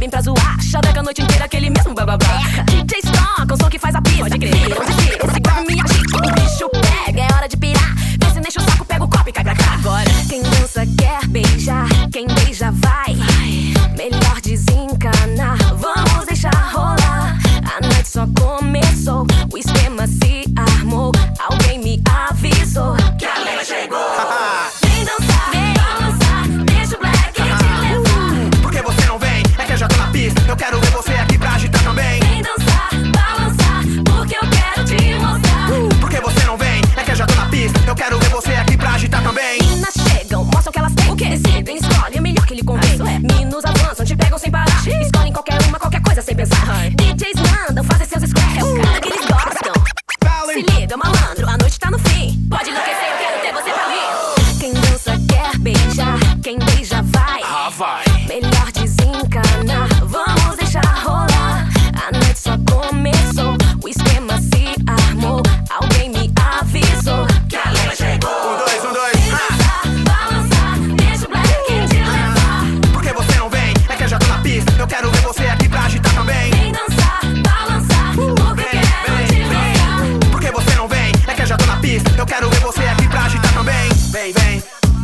bebem pra zoar. Chaveca a noite inteira, aquele mesmo bababá. DJ Stone, com som que faz a pista. Pode crer, esse corpo me agita. O bicho pega, é hora de pirar. Vê se deixa o saco, pega o copo e cai pra cá. Agora, quem dança quer beijar, quem beija vai. Melhor desencanar, vamos deixar rolar. A noite só começou, o esquema se armou. Alguém me avisou que a Leila chegou. Vem dançar, vem balançar, deixa o black te levar. Por que você não vem? É que eu já tô na pista. Eu quero ver você aqui pra agitar também. Vem dançar, balançar, porque eu quero te mostrar. Por que você não vem? É que eu já tô na pista. Eu quero ver você aqui pra agitar também. Meninas chegam, mostram que elas têm. O que decidem, escolhem o melhor que lhe convém. Meninos avançam, te pegam sem parar. Escolhem qualquer uma, qualquer coisa sem pensar. DJs mandam fazer seus scratch. É o cara que eles gostam. Se liga, malandro, a noite tá no fim. Pode enlouquecer, eu quero ter você pra mim. Quem dança quer beijar, quem beija vai. Vai. Melhor desencanar, vamos deixar rolar. A noite só começou, o esquema se armou. Alguém me avisou que a Leila chegou. Um, dois. Vem dançar, balançar, deixa o black te levar. Por que você não vem? É que eu já tô na pista. Eu quero ver você aqui pra agitar também. Vem dançar, balançar, porque eu quero te mostrar. Por que você não vem? É que eu já tô na pista. Eu quero ver você aqui pra agitar também. Vem, vem.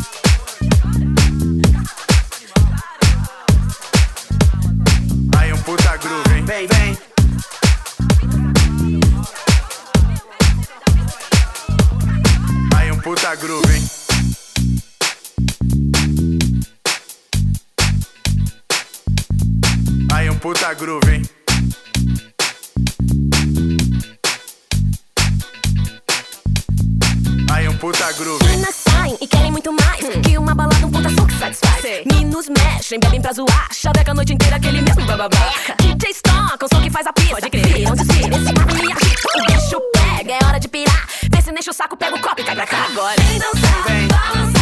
Aí puta groove, hein? Vem, vem. Aí puta groove, hein? Aí puta groove, hein? Aí puta groove, hein? Meninas saem e querem muito mais que uma balada, um puta som que satisfaz. Meninos mexem, bebem pra zoar. Chaveca a noite inteira, aquele mesmo bababá. DJ Stone, com som que faz a pista. Pode crer, onde desfile, esse corpo me agita. O bicho pega, é hora de pirar. Vê se deixa o saco, pega o copo e cai pra cá. Agora, vem dançar, balançar.